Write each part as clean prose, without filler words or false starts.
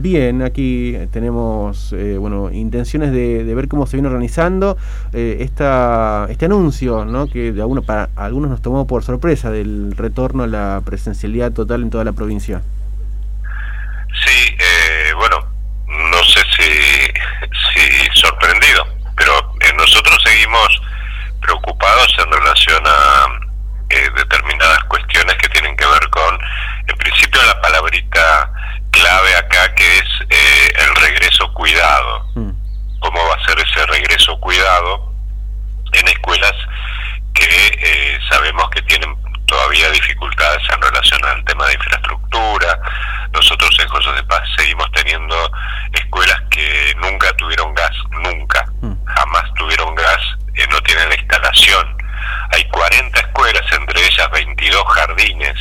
Bien, aquí tenemos intenciones de ver cómo se viene organizando este anuncio, ¿no? Que para algunos nos tomó por sorpresa, del retorno a la presencialidad total en toda la provincia. Sí, no sé si sorprendido, pero nosotros seguimos preocupados en relación a determinadas cuestiones que tienen que ver con, en principio, la palabrita clave acá, que es el regreso cuidado. ¿Cómo va a ser ese regreso cuidado en escuelas que sabemos que tienen todavía dificultades en relación al tema de infraestructura? Nosotros en José de Paz seguimos teniendo escuelas que nunca tuvieron gas, nunca, jamás tuvieron gas, no tienen la instalación. Hay 40 escuelas, entre ellas 22 jardines,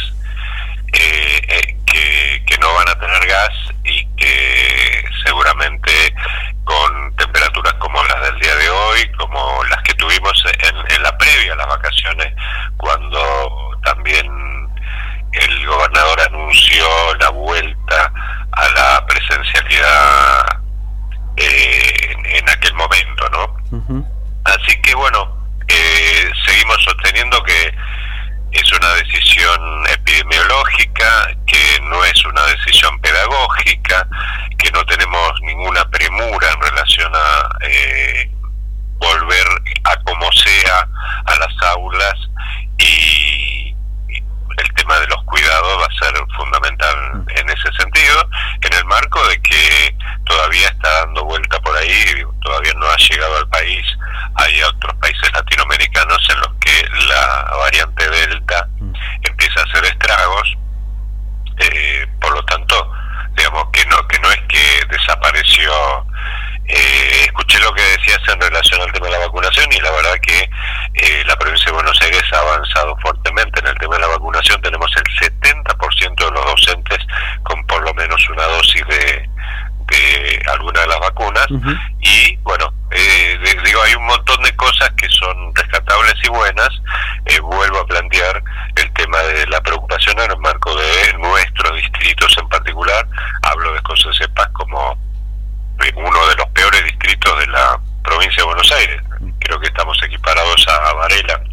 que no van a tener gas y que seguramente con temperaturas como las del día de hoy, como las que tuvimos en la previa a las vacaciones, cuando también el gobernador anunció la vuelta a la presencialidad en aquel momento, ¿no? Así que seguimos sosteniendo que es una decisión epidemiológica, que no es una decisión pedagógica, que no tenemos ninguna premura en relación a volver a como sea a las aulas, y el tema de los cuidados va a ser fundamental en ese sentido, en el marco de que todavía está dando vuelta por ahí, todavía no ha llegado al país. Hay otros países latinoamericanos en los que la variante Delta empieza a hacer estragos, por lo tanto, digamos que no es que desapareció. Escuché lo que decías en relación al tema de la vacunación, y la verdad que la provincia de Buenos Aires ha avanzado fuertemente en el tema de la vacunación. Tenemos el 70% de los docentes con por lo menos una dosis de alguna de las vacunas, y hay un montón de cosas que son rescatables y buenas. Vuelvo a plantear el tema de la preocupación en el marco de nuestros distritos en particular. Hablo de José de Paz como uno de los peores distritos de la provincia de Buenos Aires. Creo que estamos equiparados a Varela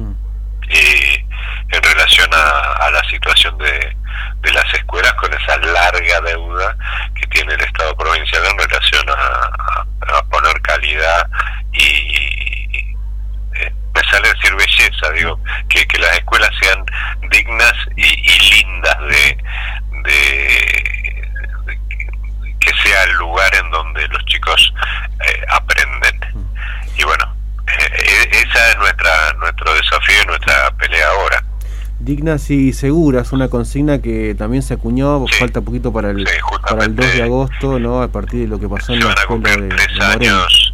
en relación a la situación de las escuelas, con esa larga deuda que tiene el Estado provincial en relación a poner calidad y me sale decir belleza, digo, que las escuelas sean dignas y lindas, que sea el lugar en donde los chicos aprenden. Y esa es nuestro desafío y nuestra pelea ahora. Dignas y seguras, una consigna que también se acuñó, falta poquito para el 2 de agosto, ¿no? A partir de lo que pasó en la escuela de 3 años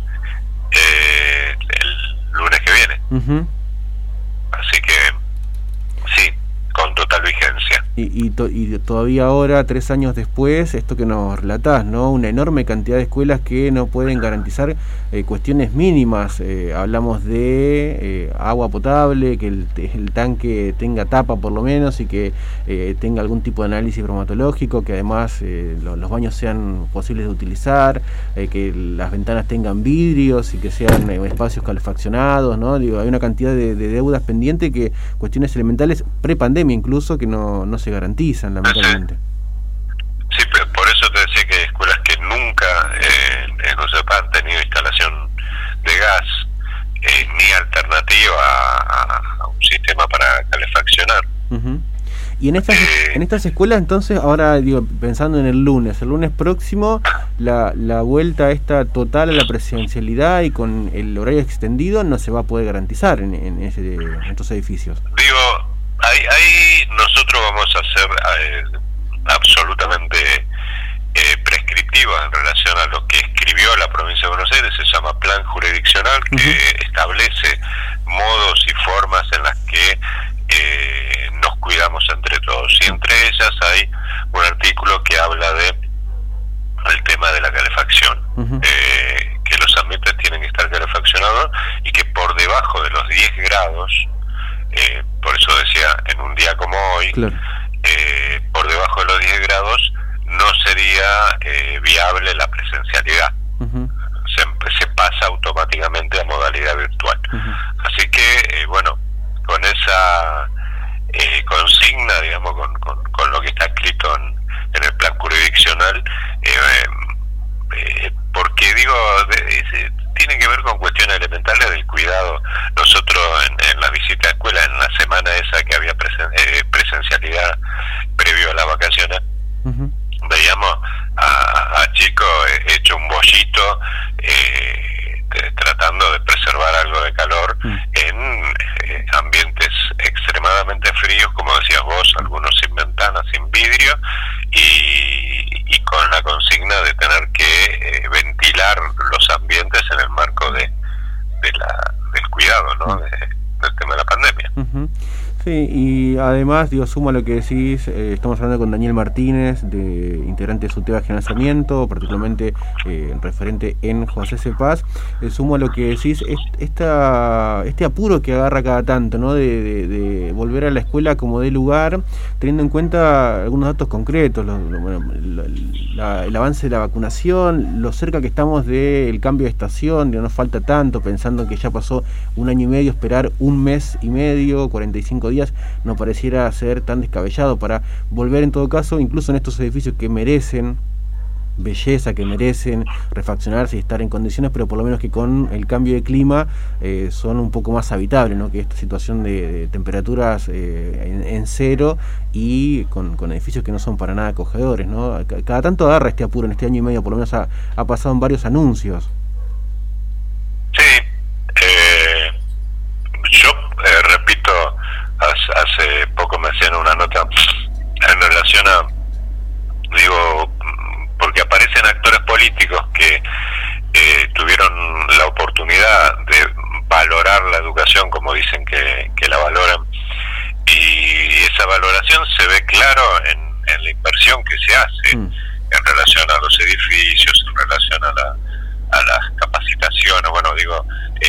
el lunes que viene. Así que sí, con total vigencia. Y todavía ahora, 3 años después, esto que nos relatás, ¿no? Una enorme cantidad de escuelas que no pueden garantizar cuestiones mínimas. Hablamos de agua potable, que el tanque tenga tapa por lo menos, y que tenga algún tipo de análisis bromatológico, que además los baños sean posibles de utilizar, que las ventanas tengan vidrios y que sean espacios calefaccionados, ¿no? Digo, hay una cantidad de deudas pendientes, que cuestiones elementales pre-pandemia incluso, que no se garantizan, lamentablemente. Sí, pero por eso te decía que hay escuelas que nunca en José de Paz han tenido instalación de gas, ni alternativa a un sistema para calefaccionar. Y en estas escuelas, entonces, ahora pensando en el lunes próximo, la vuelta esta total a la presencialidad y con el horario extendido no se va a poder garantizar en estos edificios. Ahí nosotros vamos a ser absolutamente prescriptivos en relación a lo que escribió la provincia de Buenos Aires. Se llama Plan Jurisdiccional, que establece modos y formas en las que nos cuidamos entre todos, y entre ellas hay un artículo que habla de el tema de la calefacción, que los ambientes tienen que estar calefaccionados y que por debajo de los 10 grados, por eso decía en un día como hoy, por debajo de los 10 grados no se sería viable la presencialidad. Se pasa automáticamente a modalidad virtual. Así que, bueno, con esa consigna, digamos, con lo que está escrito en el plan jurisdiccional, porque digo, tiene que ver con cuestiones elementales del cuidado. Nosotros en la visita a escuela, en la semana esa que había presencialidad previo a las vacaciones, veíamos a chicos hecho un bollito, tratando de preservar algo de calor en ambientes extremadamente fríos, como decías vos, algunos sin ventanas, sin vidrio, y con la consigna de tener que ventilar los ambientes en el marco del cuidado, ¿no? Del tema de la pandemia. Sí, y además, digo, sumo a lo que decís, estamos hablando con Daniel Martínez, integrante de SUTEBA General Sarmiento, particularmente referente en José C. Paz. Sumo a lo que decís, este apuro que agarra cada tanto, ¿no? De volver a la escuela como de lugar, teniendo en cuenta algunos datos concretos, el avance de la vacunación, lo cerca que estamos del cambio de estación, no nos falta tanto, pensando que ya pasó 1 año y medio, esperar 1 mes y medio, 45 días, no pareciera ser tan descabellado para volver en todo caso, incluso en estos edificios que merecen belleza, que merecen refaccionarse y estar en condiciones, pero por lo menos que con el cambio de clima son un poco más habitables, ¿no? Que esta situación de temperaturas en cero y con edificios que no son para nada acogedores, ¿no? Cada tanto agarra este apuro en este año y medio, por lo menos ha pasado en varios anuncios. Sí, yo repito, hace poco me hacían una nota en relación a, digo, porque aparecen actores políticos que tuvieron la oportunidad de valorar la educación como dicen que la valoran, y esa valoración se ve claro en la inversión que se hace en relación a los edificios, en relación a las capacitaciones. Bueno, digo,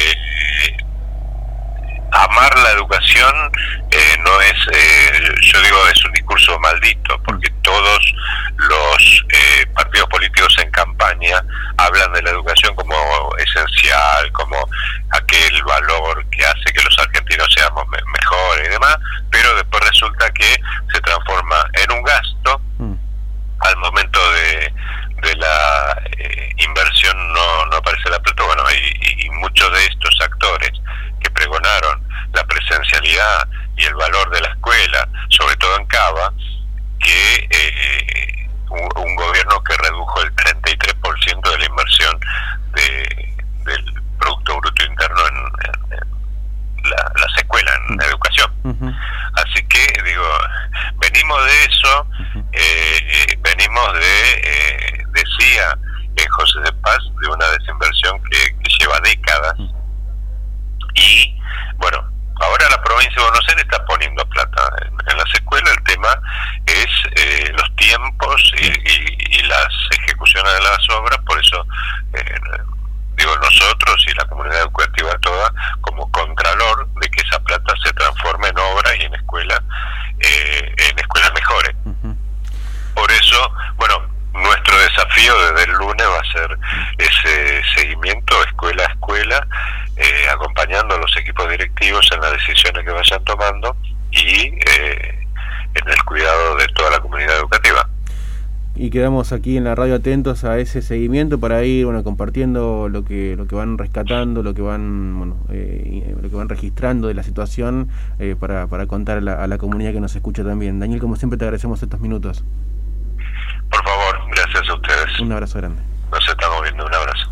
amar la educación no es, yo digo, es un discurso maldito, porque todos los partidos políticos en campaña hablan de la educación como esencial, como aquel valor que hace que los argentinos seamos mejores y demás, pero después resulta que se transforma en un gasto. Al momento de la inversión no aparece la plata. Bueno, y muchos de estos actores que pregonaron la presencialidad y el valor de la escuela, sobre todo en Cava, que un gobierno que redujo el 33% de la inversión del Producto Bruto Interno en las escuelas, en educación. Así que, digo, venimos de eso, venimos decía José C. Paz, de una desinversión que lleva décadas, y bueno, ahora la provincia de Buenos Aires está poniendo plata en las escuelas. El tema es los tiempos y las ejecuciones de las obras. Por eso digo, nosotros y la comunidad educativa toda, como contralor de que esa plata se transforme en obras y en escuelas mejores. Por eso, bueno, nuestro desafío desde el lunes va a ser ese seguimiento escuela a escuela, acompañando a los equipos directivos en las decisiones que vayan tomando y en el cuidado de toda la comunidad educativa. Y quedamos aquí en la radio atentos a ese seguimiento para ir, bueno, compartiendo lo que van rescatando, lo que van registrando de la situación, para contar a la comunidad que nos escucha también. Daniel, como siempre, te agradecemos estos minutos. Por favor, gracias a ustedes. Un abrazo grande. Nos estamos viendo, un abrazo.